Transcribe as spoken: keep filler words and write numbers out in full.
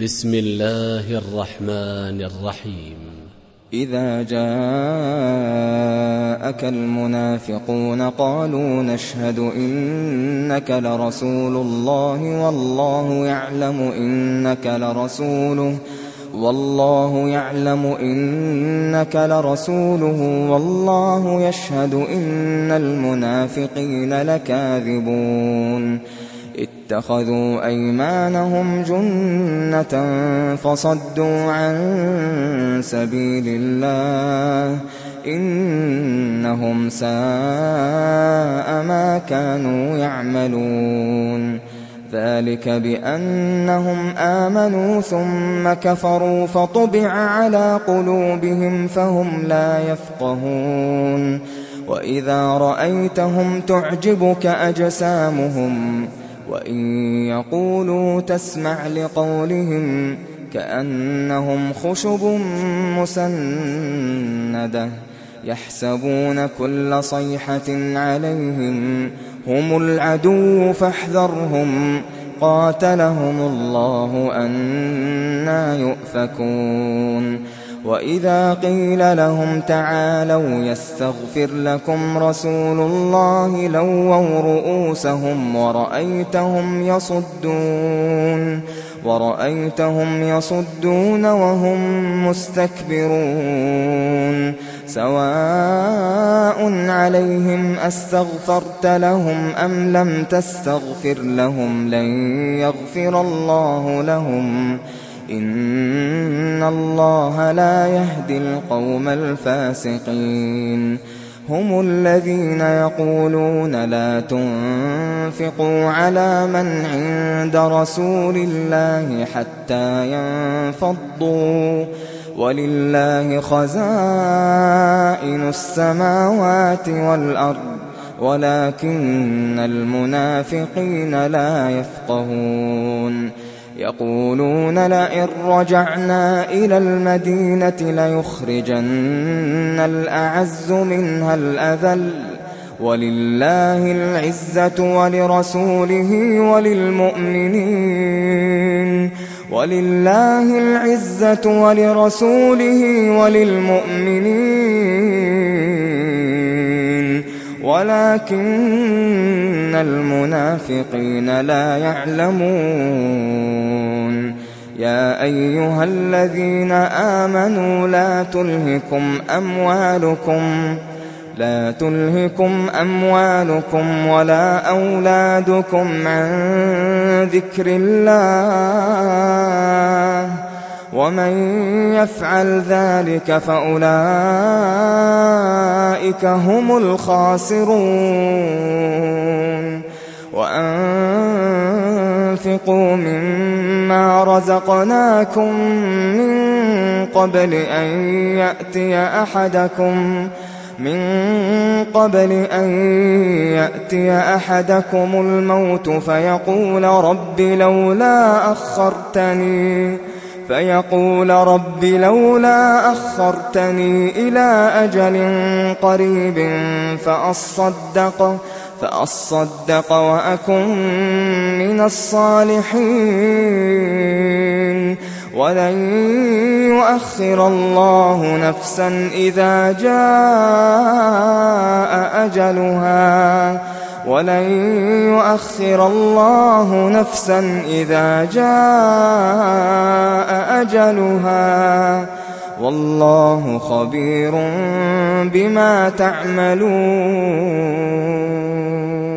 بسم الله الرحمن الرحيم. إذا جاءك المنافقون قالوا نشهد إنك لرسول الله والله يعلم إنك لرسوله والله يعلم إنك لرسوله والله يشهد إن المنافقين لكاذبون. اتخذوا أيمانهم جنة فصدوا عن سبيل الله إنهم ساء ما كانوا يعملون. ذلك بأنهم آمنوا ثم كفروا فطبع على قلوبهم فهم لا يفقهون. وإذا رأيتهم تعجبك أجسامهم وإن يقولوا تسمع لقولهم كأنهم خشب مسندة يحسبون كل صيحة عليهم هم العدو فاحذرهم قاتلهم الله أنى يؤفكون. وإذا قيل لهم تعالوا يستغفر لكم رسول الله لووا رؤوسهم ورأيتهم يصدون ورأيتهم يصدون وهم مستكبرون. سواء عليهم أستغفرت لهم أم لم تستغفر لهم لن يغفر الله لهم إن الله لا يهدي القوم الفاسقين. هم الذين يقولون لا تنفقوا على من عند رسول الله حتى ينفضوا ولله خزائن السماوات والأرض ولكن المنافقين لا يفقهون. يقولون لئن رجعنا إلى المدينة ليخرجن الأعز منها الأذل ولله العزة ولرسوله وللمؤمنين ولله العزة ولرسوله وللمؤمنين ولكن المنافقين لا يعلمون. يا أيها الذين آمنوا لا تلهكم أموالكم لا تلهكم أموالكم ولا أولادكم عن ذكر الله ومن يفعل ذلك فأولئك هم الخاسرون. وأنفقوا مما رزقناكم من قبل أن يأتي أحدكم من قبل أن يأتي أحدكم الموت فيقول رب لولا أخرتني فيقول رب لولا أخرتني إلى أجل قريب فأصدق فأصدق وأكن من الصالحين ولن يؤخر الله نفسا إذا جاء أجلها ولن يؤخر الله نفسا إذا جاء أجلها والله خبير بما تعملون.